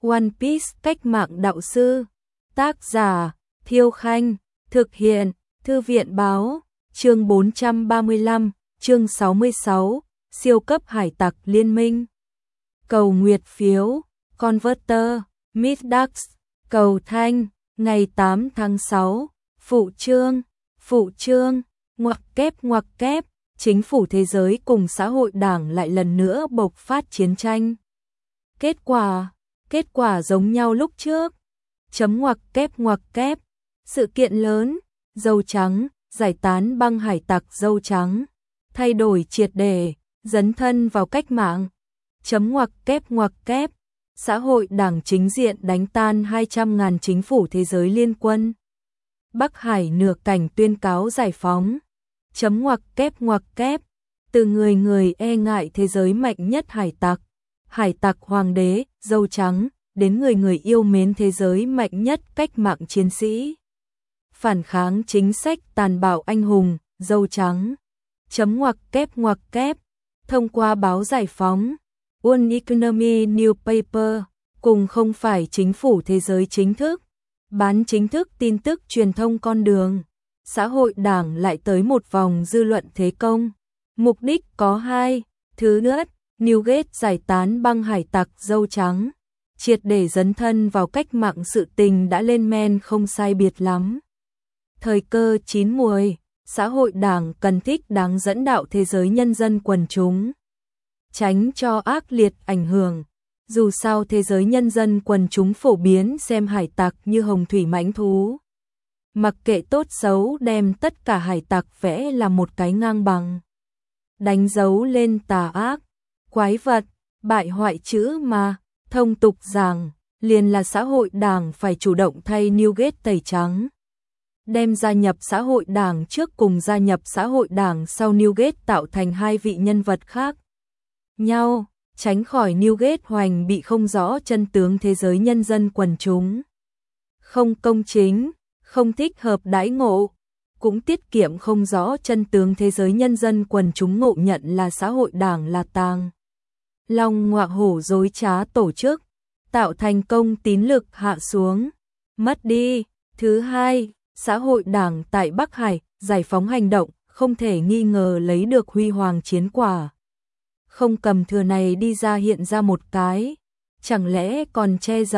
One Piece cách mạng đạo sư. Tác giả Thiêu Khanh. Thực hiện Thư viện Báo. Chương 435, chương 66, siêu cấp hải tặc liên minh. Cầu nguyệt phiếu, Converter, Midax, cầu thanh, ngày 8 tháng 6, phụ trương, ngoặc kép, chính phủ thế giới cùng xã hội đảng lại lần nữa bộc phát chiến tranh. Kết quả giống nhau lúc trước. Chấm ngoặc kép, sự kiện lớn, dâu trắng, giải tán băng hải tặc dâu trắng, thay đổi triệt để, dấn thân vào cách mạng. Chấm ngoặc kép, xã hội đảng chính diện đánh tan 200.000 chính phủ thế giới liên quân. Bắc Hải nửa cảnh tuyên cáo giải phóng. Chấm ngoặc kép, từ người e ngại thế giới mạnh nhất hải tặc hoàng đế, dâu trắng, đến người yêu mến thế giới mạnh nhất cách mạng chiến sĩ. Phản kháng chính sách tàn bạo anh hùng, dâu trắng. Chấm ngoặc kép, thông qua báo giải phóng, One Economy Newspaper, cùng không phải chính phủ thế giới chính thức, bán chính thức tin tức truyền thông con đường. Xã hội đảng lại tới một vòng dư luận thế công. Mục đích có hai. Thứ nhất, Newgate giải tán băng hải tặc dâu trắng, triệt để dấn thân vào cách mạng, sự tình đã lên men không sai biệt lắm. Thời cơ chín muồi, xã hội đảng cần thích đáng dẫn đạo thế giới nhân dân quần chúng, tránh cho ác liệt ảnh hưởng. Dù sao thế giới nhân dân quần chúng phổ biến xem hải tặc như hồng thủy mãnh thú. Mặc kệ tốt xấu đem tất cả hải tặc vẽ là một cái ngang bằng. Đánh dấu lên tà ác, quái vật, bại hoại chữ mà, thông tục rằng, liền là xã hội đảng phải chủ động thay Newgate tẩy trắng. Đem gia nhập xã hội đảng trước cùng gia nhập xã hội đảng sau Newgate tạo thành hai vị nhân vật khác nhau, tránh khỏi Newgate hoành bị không rõ chân tướng thế giới nhân dân quần chúng. Không công chính, không thích hợp đãi ngộ, cũng tiết kiệm không rõ chân tướng thế giới nhân dân quần chúng ngộ nhận là xã hội đảng là tàng long ngọa hổ dối trá tổ chức, tạo thành công tín lực hạ xuống, mất đi. Thứ hai, xã hội đảng tại Bắc Hải giải phóng hành động không thể nghi ngờ lấy được huy hoàng chiến quả. Không cầm thừa này đi ra hiện ra một cái, chẳng lẽ còn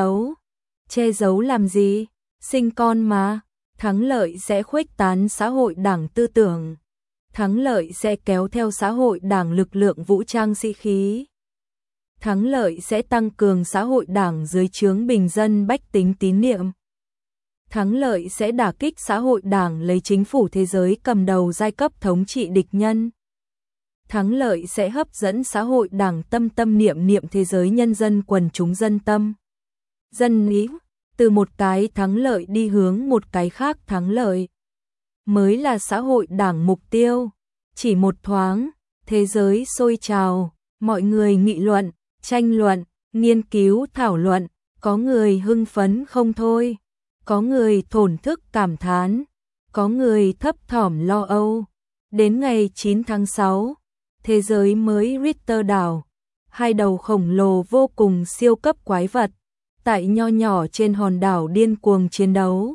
che giấu làm gì? Sinh con mà, thắng lợi sẽ khuếch tán xã hội đảng tư tưởng, thắng lợi sẽ kéo theo xã hội đảng lực lượng vũ trang sĩ khí, thắng lợi sẽ tăng cường xã hội đảng dưới trướng bình dân bách tính tín niệm, thắng lợi sẽ đả kích xã hội đảng lấy chính phủ thế giới cầm đầu giai cấp thống trị địch nhân, thắng lợi sẽ hấp dẫn xã hội đảng tâm niệm thế giới nhân dân quần chúng dân tâm dân ý. Từ một cái thắng lợi đi hướng một cái khác thắng lợi, mới là xã hội đảng mục tiêu. Chỉ một thoáng, thế giới sôi trào, mọi người nghị luận, tranh luận, nghiên cứu thảo luận, có người hưng phấn không thôi, có người thổn thức cảm thán, có người thấp thỏm lo âu. Đến ngày 9 tháng 6, thế giới mới Richter đảo, hai đầu khổng lồ vô cùng siêu cấp quái vật tại nho nhỏ trên hòn đảo điên cuồng chiến đấu.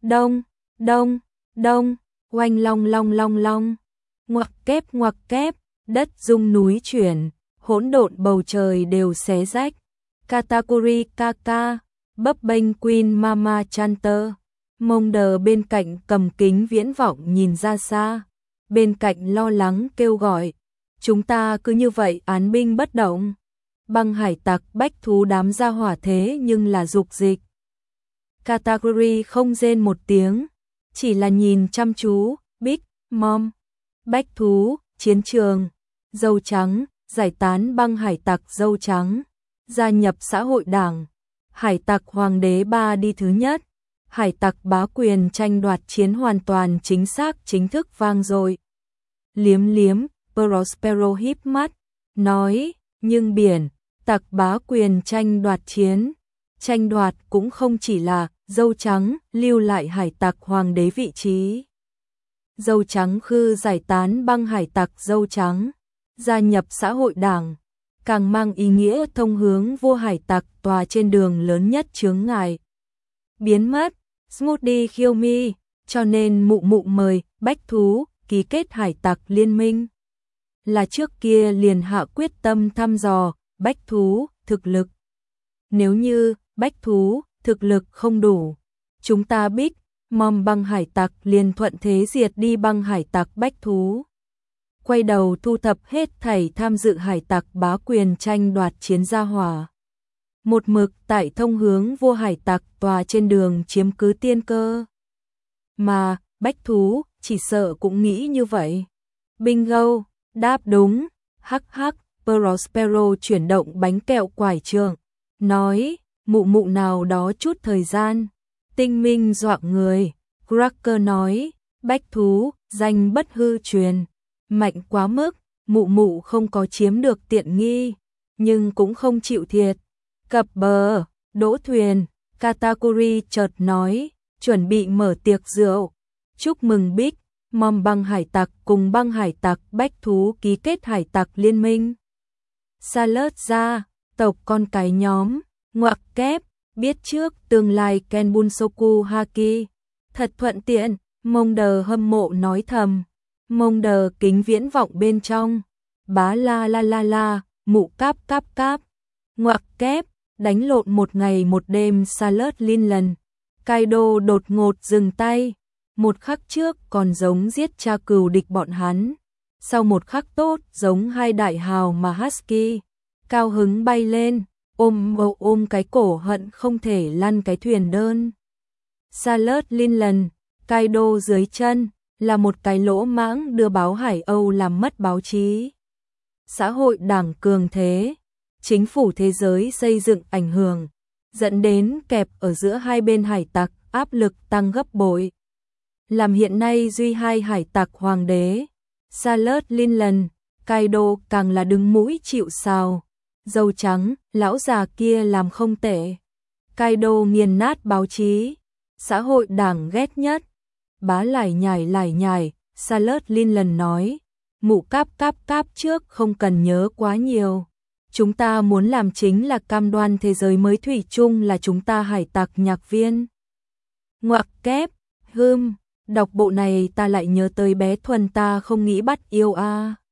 Đông, oanh long, ngoặc kép, đất rung núi chuyển, hỗn độn bầu trời đều xé rách. Katakuri Kaka, bấp bênh Queen Mama Chanter, mông đờ bên cạnh cầm kính viễn vọng nhìn ra xa, bên cạnh lo lắng kêu gọi, chúng ta cứ như vậy án binh bất động. Băng hải tặc bách thú đám ra hỏa thế nhưng là dục dịch. Katakuri không rên một tiếng, chỉ là nhìn chăm chú. Big Mom, bách thú, chiến trường, dâu trắng, giải tán băng hải tặc dâu trắng, gia nhập xã hội đảng, hải tặc hoàng đế 3 đi thứ nhất, hải tặc bá quyền tranh đoạt chiến hoàn toàn chính xác chính thức vang dội. Liếm, Prospero híp mắt, nói, nhưng biển tặc bá quyền tranh đoạt chiến, tranh đoạt cũng không chỉ là dâu trắng lưu lại hải tặc hoàng đế vị trí. Dâu trắng khư giải tán băng hải tặc dâu trắng, gia nhập xã hội đảng, càng mang ý nghĩa thông hướng vua hải tặc tòa trên đường lớn nhất chướng ngại biến mất, Smoothie Kill Me, cho nên mụ mụ mời Bách Thú ký kết hải tặc liên minh. Là trước kia liền hạ quyết tâm thăm dò Bách Thú thực lực. Nếu như Bách Thú thực lực không đủ, chúng ta Big Mom băng hải tặc liền thuận thế diệt đi băng hải tặc Bách Thú. Quay đầu thu thập hết thảy tham dự hải tặc bá quyền tranh đoạt chiến gia hỏa. Một mực tại thông hướng vua hải tặc tòa trên đường chiếm cứ tiên cơ. Mà, Bách Thú, chỉ sợ cũng nghĩ như vậy. Bingo, đáp đúng, hắc hắc, Prospero chuyển động bánh kẹo quải trường, nói, mụ mụ nào đó chút thời gian. Tinh minh dọa người, Cracker nói, Bách Thú, danh bất hư truyền, mạnh quá mức, mụ mụ không có chiếm được tiện nghi, nhưng cũng không chịu thiệt. Cập bờ, đỗ thuyền, Katakuri chợt nói, chuẩn bị mở tiệc rượu. Chúc mừng Big Mom băng hải tặc cùng băng hải tặc Bách Thú ký kết hải tặc liên minh. Salad ra, tộc con cái nhóm, ngoặc kép, biết trước tương lai Ken Bunsoku Haki. Thật thuận tiện, Mông Đờ hâm mộ nói thầm. Mông Đờ kính viễn vọng bên trong. Bá la la la la, mụ cáp cáp cáp. Ngoặc kép, đánh lộn một ngày một đêm Salad Linlan. Kaido đột ngột dừng tay. Một khắc trước còn giống giết cha cừu địch bọn hắn. Sau một khắc tốt giống hai đại hào mà Husky. Cao hứng bay lên, ôm cái cổ hận không thể lăn cái thuyền đơn. Salad Linlan, Kaido dưới chân, là một cái lỗ mãng đưa báo Hải Âu làm mất báo chí. Xã hội đảng cường thế, chính phủ thế giới xây dựng ảnh hưởng, dẫn đến kẹp ở giữa hai bên hải tặc áp lực tăng gấp bội. Làm hiện nay duy hai hải tặc hoàng đế, Salad Linlan, Kaido càng là đứng mũi chịu sào. Dâu trắng, lão già kia làm không tệ. Kaido nghiền nát báo chí, xã hội đảng ghét nhất. Bá lải nhải, Salad Linlan nói, mụ cáp cáp cáp trước không cần nhớ quá nhiều. Chúng ta muốn làm chính là cam đoan thế giới mới thủy chung là chúng ta hải tặc nhạc viên. Ngoặc kép, đọc bộ này ta lại nhớ tới bé Thuần ta không nghĩ bắt yêu a.